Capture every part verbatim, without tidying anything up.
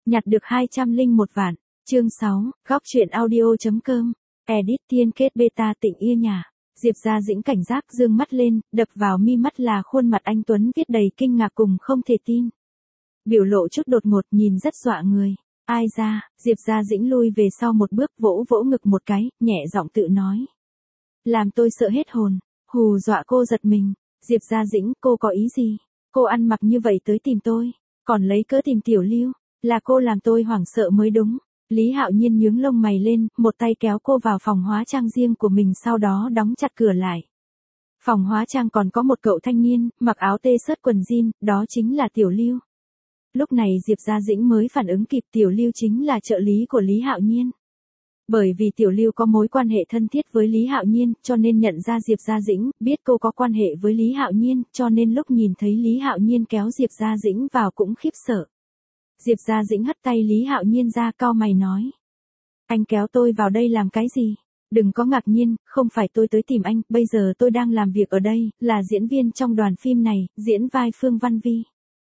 Nhặt được hai trăm linh một vạn. Chương sáu, góc truyện audio.com. Edit Thiên Kết Beta Tịnh Ia Nhà. Diệp Gia Dĩnh cảnh giác dương mắt lên, đập vào mi mắt là khuôn mặt anh Tuấn viết đầy kinh ngạc cùng không thể tin. Biểu lộ chút đột ngột nhìn rất dọa người. Ai ra, Diệp Gia Dĩnh lui về sau một bước vỗ vỗ ngực một cái, nhẹ giọng tự nói. Làm tôi sợ hết hồn, hù dọa cô giật mình. Diệp Gia Dĩnh, cô có ý gì? Cô ăn mặc như vậy tới tìm tôi, còn lấy cớ tìm Tiểu Lưu, là cô làm tôi hoảng sợ mới đúng. Lý Hạo Nhiên nhướng lông mày lên, một tay kéo cô vào phòng hóa trang riêng của mình sau đó đóng chặt cửa lại. Phòng hóa trang còn có một cậu thanh niên, mặc áo tê sớt quần jean, đó chính là Tiểu Lưu. Lúc này Diệp Gia Dĩnh mới phản ứng kịp Tiểu Lưu chính là trợ lý của Lý Hạo Nhiên. Bởi vì Tiểu Lưu có mối quan hệ thân thiết với Lý Hạo Nhiên, cho nên nhận ra Diệp Gia Dĩnh, biết cô có quan hệ với Lý Hạo Nhiên, cho nên lúc nhìn thấy Lý Hạo Nhiên kéo Diệp Gia Dĩnh vào cũng khiếp sợ. Diệp Gia Dĩnh hất tay Lý Hạo Nhiên ra, cau mày nói. Anh kéo tôi vào đây làm cái gì? Đừng có ngạc nhiên, không phải tôi tới tìm anh, bây giờ tôi đang làm việc ở đây, là diễn viên trong đoàn phim này, diễn vai Phương Văn Vi.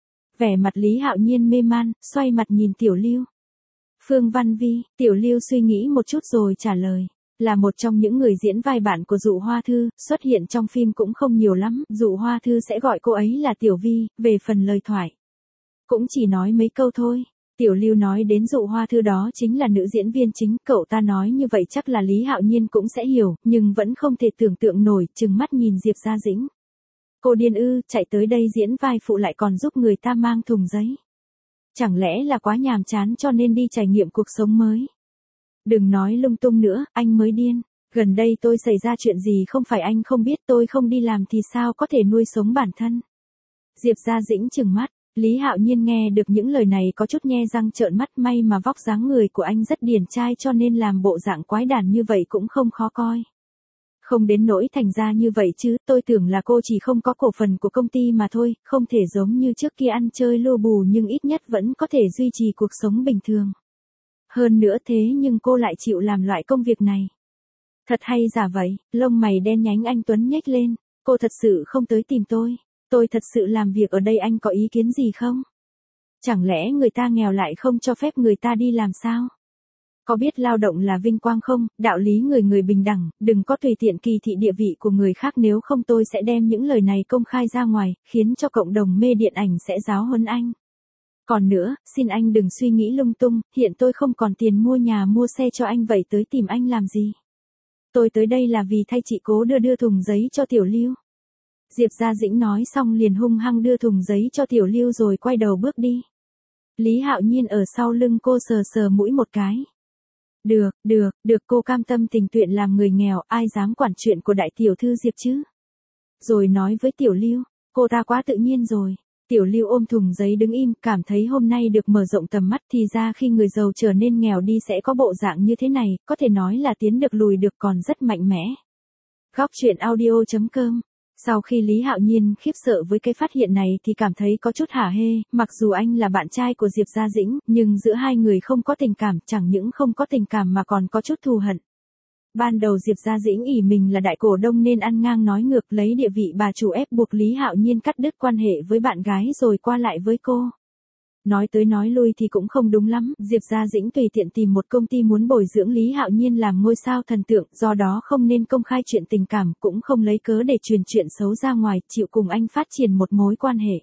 Vẻ mặt Lý Hạo Nhiên mê man, xoay mặt nhìn Tiểu Lưu. Phương Văn Vi, Tiểu Lưu suy nghĩ một chút rồi trả lời. Là một trong những người diễn vai bạn của Dụ Hoa Thư, xuất hiện trong phim cũng không nhiều lắm, Dụ Hoa Thư sẽ gọi cô ấy là Tiểu Vi, về phần lời thoại. Cũng chỉ nói mấy câu thôi. Tiểu Lưu nói đến Dụ Hoa Thư đó chính là nữ diễn viên chính, cậu ta nói như vậy chắc là Lý Hạo Nhiên cũng sẽ hiểu, nhưng vẫn không thể tưởng tượng nổi, trừng mắt nhìn Diệp Gia Dĩnh. Cô điên ư, chạy tới đây diễn vai phụ lại còn giúp người ta mang thùng giấy. Chẳng lẽ là quá nhàm chán cho nên đi trải nghiệm cuộc sống mới? Đừng nói lung tung nữa, anh mới điên. Gần đây tôi xảy ra chuyện gì không phải anh không biết, tôi không đi làm thì sao có thể nuôi sống bản thân. Diệp Gia Dĩnh trừng mắt. Lý Hạo Nhiên nghe được những lời này có chút nhe răng trợn mắt, may mà vóc dáng người của anh rất điển trai cho nên làm bộ dạng quái đản như vậy cũng không khó coi. Không đến nỗi thành ra như vậy chứ, tôi tưởng là cô chỉ không có cổ phần của công ty mà thôi, không thể giống như trước kia ăn chơi lô bù nhưng ít nhất vẫn có thể duy trì cuộc sống bình thường. Hơn nữa thế nhưng cô lại chịu làm loại công việc này. Thật hay giả vậy, lông mày đen nhánh anh Tuấn nhếch lên, cô thật sự không tới tìm tôi. Tôi thật sự làm việc ở đây, anh có ý kiến gì không? Chẳng lẽ người ta nghèo lại không cho phép người ta đi làm sao? Có biết lao động là vinh quang không? Đạo lý người người bình đẳng, đừng có tùy tiện kỳ thị địa vị của người khác, nếu không tôi sẽ đem những lời này công khai ra ngoài, khiến cho cộng đồng mê điện ảnh sẽ giáo huấn anh. Còn nữa, xin anh đừng suy nghĩ lung tung, hiện tôi không còn tiền mua nhà mua xe cho anh, vậy tới tìm anh làm gì? Tôi tới đây là vì thay chị Cố đưa đưa thùng giấy cho Tiểu Lưu. Diệp Gia Dĩnh nói xong liền hung hăng đưa thùng giấy cho Tiểu Lưu rồi quay đầu bước đi. Lý Hạo Nhiên ở sau lưng cô sờ sờ mũi một cái. Được, được, được, cô cam tâm tình nguyện làm người nghèo, ai dám quản chuyện của đại tiểu thư Diệp chứ? Rồi nói với Tiểu Lưu, cô ta quá tự nhiên rồi. Tiểu Lưu ôm thùng giấy đứng im, cảm thấy hôm nay được mở rộng tầm mắt, thì ra khi người giàu trở nên nghèo đi sẽ có bộ dạng như thế này, có thể nói là tiến được lùi được còn rất mạnh mẽ. Góc truyện audio.com. Sau khi Lý Hạo Nhiên khiếp sợ với cái phát hiện này thì cảm thấy có chút hả hê, mặc dù anh là bạn trai của Diệp Gia Dĩnh, nhưng giữa hai người không có tình cảm, chẳng những không có tình cảm mà còn có chút thù hận. Ban đầu Diệp Gia Dĩnh ỷ mình là đại cổ đông nên ăn ngang nói ngược, lấy địa vị bà chủ ép buộc Lý Hạo Nhiên cắt đứt quan hệ với bạn gái rồi qua lại với cô. Nói tới nói lui thì cũng không đúng lắm, Diệp Gia Dĩnh tùy tiện tìm một công ty muốn bồi dưỡng Lý Hạo Nhiên làm ngôi sao thần tượng, do đó không nên công khai chuyện tình cảm, cũng không lấy cớ để truyền chuyện xấu ra ngoài, chịu cùng anh phát triển một mối quan hệ.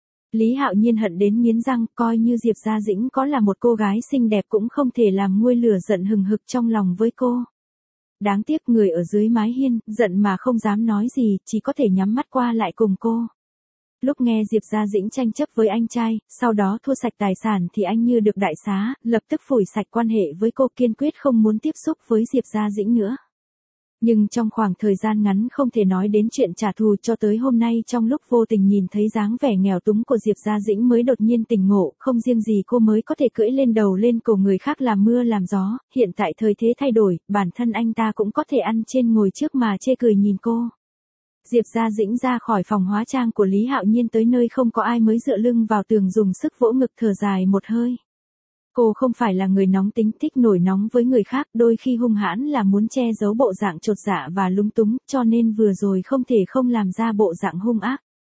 Lý Hạo Nhiên hận đến nghiến răng, coi như Diệp Gia Dĩnh có là một cô gái xinh đẹp cũng không thể làm nguôi lửa giận hừng hực trong lòng với cô. Đáng tiếc người ở dưới mái hiên, giận mà không dám nói gì, chỉ có thể nhắm mắt qua lại cùng cô. Lúc nghe Diệp Gia Dĩnh tranh chấp với anh trai, sau đó thua sạch tài sản thì anh như được đại xá, lập tức phủi sạch quan hệ với cô, kiên quyết không muốn tiếp xúc với Diệp Gia Dĩnh nữa. Nhưng trong khoảng thời gian ngắn không thể nói đến chuyện trả thù, cho tới hôm nay trong lúc vô tình nhìn thấy dáng vẻ nghèo túng của Diệp Gia Dĩnh mới đột nhiên tỉnh ngộ, không riêng gì cô mới có thể cưỡi lên đầu lên cổ người khác làm mưa làm gió, hiện tại thời thế thay đổi, bản thân anh ta cũng có thể ăn trên ngồi trước mà chê cười nhìn cô. Diệp Gia Dĩnh ra khỏi phòng hóa trang của Lý Hạo Nhiên tới nơi không có ai mới dựa lưng vào tường dùng sức vỗ ngực thở dài một hơi. Cô không phải là người nóng tính thích nổi nóng với người khác, đôi khi hung hãn là muốn che giấu bộ dạng chột dạ và lúng túng, cho nên vừa rồi không thể không làm ra bộ dạng hung ác.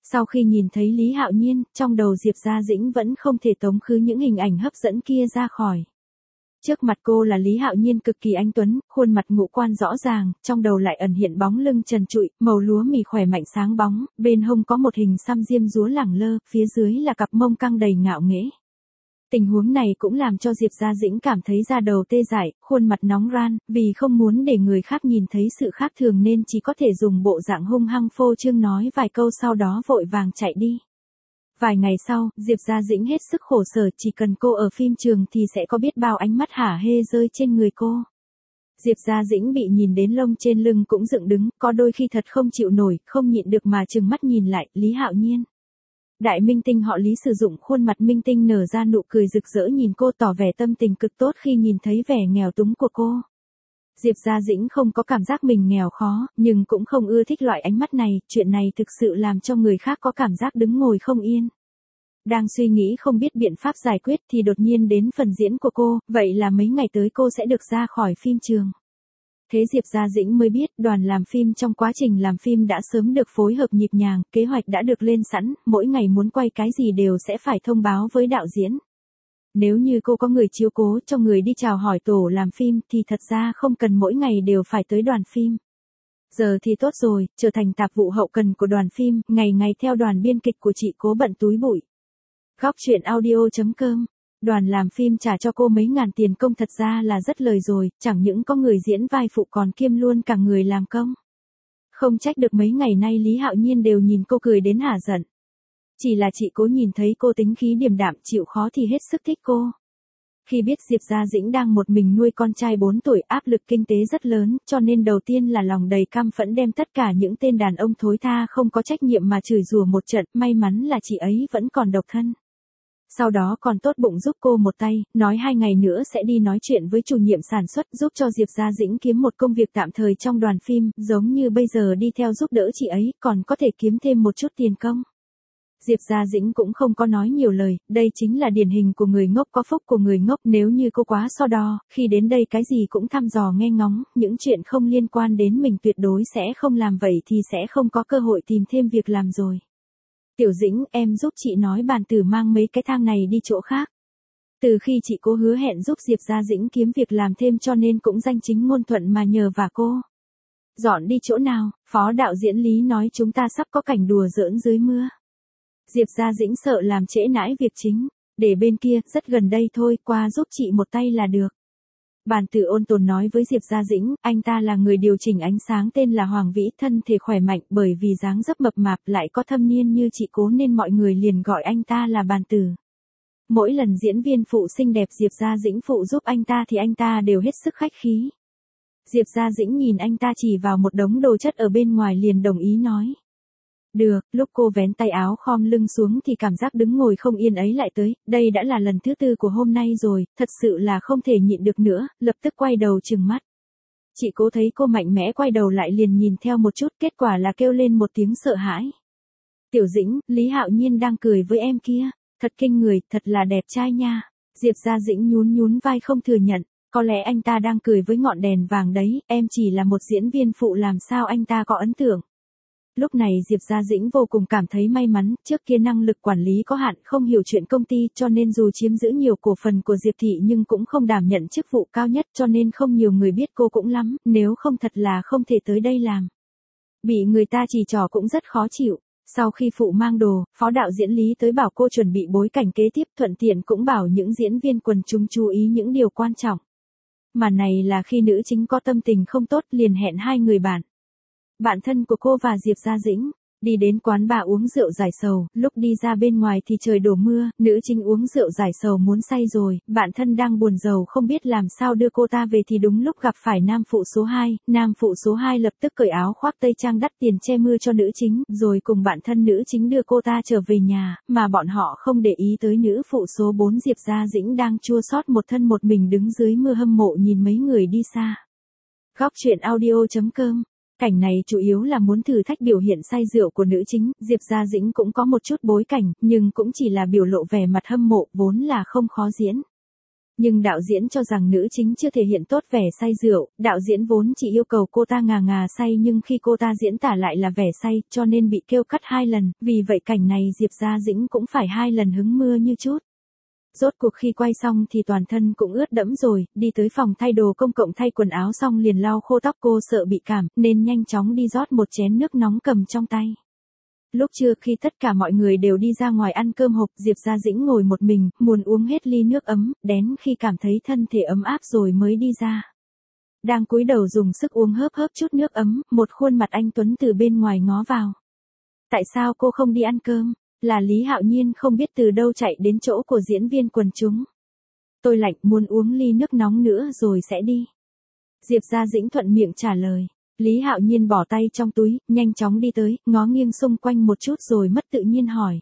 Sau khi nhìn thấy Lý Hạo Nhiên, trong đầu Diệp Gia Dĩnh vẫn không thể tống khứ những hình ảnh hấp dẫn kia ra khỏi. Trước mặt cô là Lý Hạo Nhiên cực kỳ anh tuấn, khuôn mặt ngũ quan rõ ràng, trong đầu lại ẩn hiện bóng lưng trần trụi, màu lúa mì khỏe mạnh sáng bóng, bên hông có một hình xăm diêm dúa lẳng lơ, phía dưới là cặp mông căng đầy ngạo nghễ. Tình huống này cũng làm cho Diệp Gia Dĩnh cảm thấy da đầu tê dại, khuôn mặt nóng ran, vì không muốn để người khác nhìn thấy sự khác thường nên chỉ có thể dùng bộ dạng hung hăng phô trương nói vài câu sau đó vội vàng chạy đi. Vài ngày sau, Diệp Gia Dĩnh hết sức khổ sở, chỉ cần cô ở phim trường thì sẽ có biết bao ánh mắt hả hê rơi trên người cô. Diệp Gia Dĩnh bị nhìn đến lông trên lưng cũng dựng đứng, có đôi khi thật không chịu nổi, không nhịn được mà trừng mắt nhìn lại, Lý Hạo Nhiên. Đại minh tinh họ Lý sử dụng khuôn mặt minh tinh nở ra nụ cười rực rỡ nhìn cô, tỏ vẻ tâm tình cực tốt khi nhìn thấy vẻ nghèo túng của cô. Diệp Gia Dĩnh không có cảm giác mình nghèo khó, nhưng cũng không ưa thích loại ánh mắt này, chuyện này thực sự làm cho người khác có cảm giác đứng ngồi không yên. Đang suy nghĩ không biết biện pháp giải quyết thì đột nhiên đến phần diễn của cô, vậy là mấy ngày tới cô sẽ được ra khỏi phim trường. Thế Diệp Gia Dĩnh mới biết đoàn làm phim trong quá trình làm phim đã sớm được phối hợp nhịp nhàng, kế hoạch đã được lên sẵn, mỗi ngày muốn quay cái gì đều sẽ phải thông báo với đạo diễn. Nếu như cô có người chiếu cố cho người đi chào hỏi tổ làm phim thì thật ra không cần mỗi ngày đều phải tới đoàn phim. Giờ thì tốt rồi, trở thành tạp vụ hậu cần của đoàn phim, ngày ngày theo đoàn biên kịch của chị cố bận túi bụi. Góc truyện audio chấm com. Đoàn làm phim trả cho cô mấy ngàn tiền công thật ra là rất lời rồi, chẳng những có người diễn vai phụ còn kiêm luôn cả người làm công. Không trách được mấy ngày nay Lý Hạo Nhiên đều nhìn cô cười đến hả giận. Chỉ là chị cố nhìn thấy cô tính khí điềm đạm chịu khó thì hết sức thích cô. Khi biết Diệp Gia Dĩnh đang một mình nuôi con trai bốn tuổi, áp lực kinh tế rất lớn, cho nên đầu tiên là lòng đầy căm phẫn đem tất cả những tên đàn ông thối tha không có trách nhiệm mà chửi rủa một trận, may mắn là chị ấy vẫn còn độc thân. Sau đó còn tốt bụng giúp cô một tay, nói hai ngày nữa sẽ đi nói chuyện với chủ nhiệm sản xuất giúp cho Diệp Gia Dĩnh kiếm một công việc tạm thời trong đoàn phim, giống như bây giờ đi theo giúp đỡ chị ấy, còn có thể kiếm thêm một chút tiền công. Diệp Gia Dĩnh cũng không có nói nhiều lời, đây chính là điển hình của người ngốc có phúc của người ngốc, nếu như cô quá so đo, khi đến đây cái gì cũng thăm dò nghe ngóng, những chuyện không liên quan đến mình tuyệt đối sẽ không làm, vậy thì sẽ không có cơ hội tìm thêm việc làm rồi. Tiểu Dĩnh, em giúp chị nói bàn tử mang mấy cái thang này đi chỗ khác. Từ khi chị cố hứa hẹn giúp Diệp Gia Dĩnh kiếm việc làm thêm cho nên cũng danh chính ngôn thuận mà nhờ vả cô. Dọn đi chỗ nào, phó đạo diễn Lý nói chúng ta sắp có cảnh đùa giỡn dưới mưa. Diệp Gia Dĩnh sợ làm trễ nãi việc chính, để bên kia, rất gần đây thôi, qua giúp chị một tay là được. Bàn tử ôn tồn nói với Diệp Gia Dĩnh, anh ta là người điều chỉnh ánh sáng tên là Hoàng Vĩ, thân thể khỏe mạnh, bởi vì dáng dấp mập mạp lại có thâm niên như chị cố nên mọi người liền gọi anh ta là bàn tử. Mỗi lần diễn viên phụ xinh đẹp Diệp Gia Dĩnh phụ giúp anh ta thì anh ta đều hết sức khách khí. Diệp Gia Dĩnh nhìn anh ta chỉ vào một đống đồ chất ở bên ngoài liền đồng ý nói. Được, lúc cô vén tay áo khom lưng xuống thì cảm giác đứng ngồi không yên ấy lại tới, đây đã là lần thứ tư của hôm nay rồi, thật sự là không thể nhịn được nữa, lập tức quay đầu trừng mắt. Chị cố thấy cô mạnh mẽ quay đầu lại liền nhìn theo một chút, kết quả là kêu lên một tiếng sợ hãi. Tiểu Dĩnh, Lý Hạo Nhiên đang cười với em kia, thật kinh người, thật là đẹp trai nha. Diệp Gia Dĩnh nhún nhún vai không thừa nhận, có lẽ anh ta đang cười với ngọn đèn vàng đấy, em chỉ là một diễn viên phụ làm sao anh ta có ấn tượng. Lúc này Diệp Gia Dĩnh vô cùng cảm thấy may mắn, trước kia năng lực quản lý có hạn, không hiểu chuyện công ty cho nên dù chiếm giữ nhiều cổ phần của Diệp Thị nhưng cũng không đảm nhận chức vụ cao nhất cho nên không nhiều người biết cô cũng lắm, nếu không thật là không thể tới đây làm. Bị người ta chỉ trỏ cũng rất khó chịu. Sau khi phụ mang đồ, phó đạo diễn Lý tới bảo cô chuẩn bị bối cảnh kế tiếp, thuận tiện cũng bảo những diễn viên quần chúng chú ý những điều quan trọng. Mà này là khi nữ chính có tâm tình không tốt liền hẹn hai người bạn. Bạn thân của cô và Diệp Gia Dĩnh, đi đến quán bar uống rượu giải sầu, lúc đi ra bên ngoài thì trời đổ mưa, nữ chính uống rượu giải sầu muốn say rồi, bạn thân đang buồn rầu không biết làm sao đưa cô ta về thì đúng lúc gặp phải nam phụ số hai, nam phụ số hai lập tức cởi áo khoác tây trang đắt tiền che mưa cho nữ chính, rồi cùng bạn thân nữ chính đưa cô ta trở về nhà, mà bọn họ không để ý tới nữ phụ số bốn Diệp Gia Dĩnh đang chua xót một thân một mình đứng dưới mưa hâm mộ nhìn mấy người đi xa. Góc truyện audio chấm com. Cảnh này chủ yếu là muốn thử thách biểu hiện say rượu của nữ chính, Diệp Gia Dĩnh cũng có một chút bối cảnh, nhưng cũng chỉ là biểu lộ vẻ mặt hâm mộ, vốn là không khó diễn. Nhưng đạo diễn cho rằng nữ chính chưa thể hiện tốt vẻ say rượu, đạo diễn vốn chỉ yêu cầu cô ta ngà ngà say nhưng khi cô ta diễn tả lại là vẻ say cho nên bị kêu cắt hai lần, vì vậy cảnh này Diệp Gia Dĩnh cũng phải hai lần hứng mưa như chút. Rốt cuộc khi quay xong thì toàn thân cũng ướt đẫm rồi, đi tới phòng thay đồ công cộng thay quần áo xong liền lau khô tóc, cô sợ bị cảm nên nhanh chóng đi rót một chén nước nóng cầm trong tay. Lúc trưa khi tất cả mọi người đều đi ra ngoài ăn cơm hộp, Diệp Gia Dĩnh ngồi một mình, muốn uống hết ly nước ấm, đến khi cảm thấy thân thể ấm áp rồi mới đi ra. Đang cúi đầu dùng sức uống hớp hớp chút nước ấm, một khuôn mặt anh tuấn từ bên ngoài ngó vào. Tại sao cô không đi ăn cơm? Là Lý Hạo Nhiên không biết từ đâu chạy đến chỗ của diễn viên quần chúng. Tôi lạnh, muốn uống ly nước nóng nữa rồi sẽ đi. Diệp Gia Dĩnh thuận miệng trả lời. Lý Hạo Nhiên bỏ tay trong túi, nhanh chóng đi tới, ngó nghiêng xung quanh một chút rồi mất tự nhiên hỏi.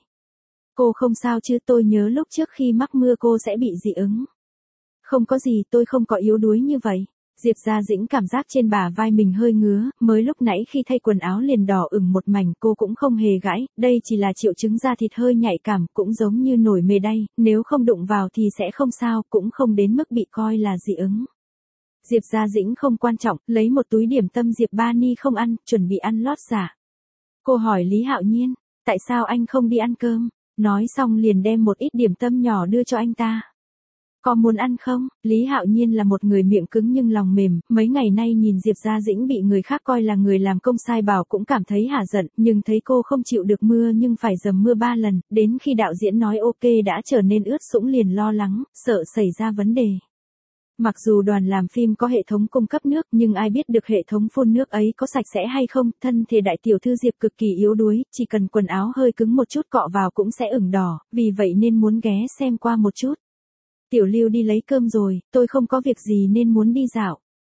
Cô không sao chứ? Tôi nhớ lúc trước khi mắc mưa cô sẽ bị dị ứng. Không có gì, tôi không có yếu đuối như vậy. Diệp Gia Dĩnh cảm giác trên bả vai mình hơi ngứa, mới lúc nãy khi thay quần áo liền đỏ ửng một mảnh, cô cũng không hề gãi, đây chỉ là triệu chứng da thịt hơi nhạy cảm, cũng giống như nổi mề đay, nếu không đụng vào thì sẽ không sao, cũng không đến mức bị coi là dị ứng. Diệp Gia Dĩnh không quan trọng, lấy một túi điểm tâm Diệp Ba Ni không ăn, chuẩn bị ăn lót giả. Cô hỏi Lý Hạo Nhiên, tại sao anh không đi ăn cơm? Nói xong liền đem một ít điểm tâm nhỏ đưa cho anh ta. Có muốn ăn không? Lý Hạo Nhiên là một người miệng cứng nhưng lòng mềm, mấy ngày nay nhìn Diệp Gia Dĩnh bị người khác coi là người làm công sai bảo cũng cảm thấy hả giận, nhưng thấy cô không chịu được mưa nhưng phải dầm mưa ba lần, đến khi đạo diễn nói ok đã trở nên ướt sũng liền lo lắng, sợ xảy ra vấn đề. Mặc dù đoàn làm phim có hệ thống cung cấp nước nhưng ai biết được hệ thống phun nước ấy có sạch sẽ hay không, thân thể đại tiểu thư Diệp cực kỳ yếu đuối, chỉ cần quần áo hơi cứng một chút cọ vào cũng sẽ ửng đỏ, vì vậy nên muốn ghé xem qua một chút. Tiểu Lưu đi lấy cơm rồi, tôi không có việc gì nên muốn đi dạo.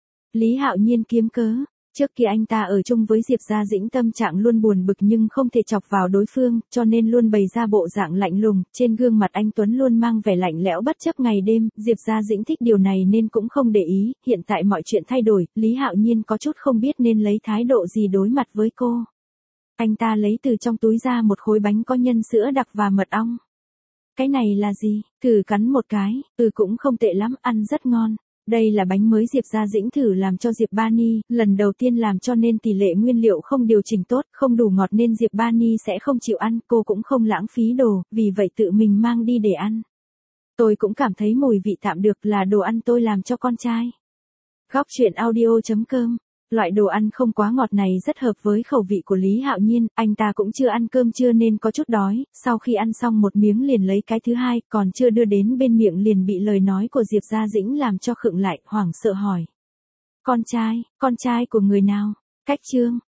Lý Hạo Nhiên kiếm cớ, trước kia anh ta ở chung với Diệp Gia Dĩnh tâm trạng luôn buồn bực nhưng không thể chọc vào đối phương, cho nên luôn bày ra bộ dạng lạnh lùng, trên gương mặt anh Tuấn luôn mang vẻ lạnh lẽo bất chấp ngày đêm, Diệp Gia Dĩnh thích điều này nên cũng không để ý, hiện tại mọi chuyện thay đổi, Lý Hạo Nhiên có chút không biết nên lấy thái độ gì đối mặt với cô. Anh ta lấy từ trong túi ra một khối bánh có nhân sữa đặc và mật ong. Cái này là gì? Thử cắn một cái, ừ cũng không tệ lắm, ăn rất ngon. Đây là bánh mới Diệp Gia Dĩnh thử làm cho Diệp Ba Ni, lần đầu tiên làm cho nên tỷ lệ nguyên liệu không điều chỉnh tốt, không đủ ngọt nên Diệp Ba Ni sẽ không chịu ăn, cô cũng không lãng phí đồ, vì vậy tự mình mang đi để ăn. Tôi cũng cảm thấy mùi vị tạm được, là đồ ăn tôi làm cho con trai. Góc truyện audio chấm com. Loại đồ ăn không quá ngọt này rất hợp với khẩu vị của Lý Hạo Nhiên, anh ta cũng chưa ăn cơm trưa nên có chút đói, sau khi ăn xong một miếng liền lấy cái thứ hai, còn chưa đưa đến bên miệng liền bị lời nói của Diệp Gia Dĩnh làm cho khựng lại, hoảng sợ hỏi. Con trai, con trai của người nào? Cách Trương,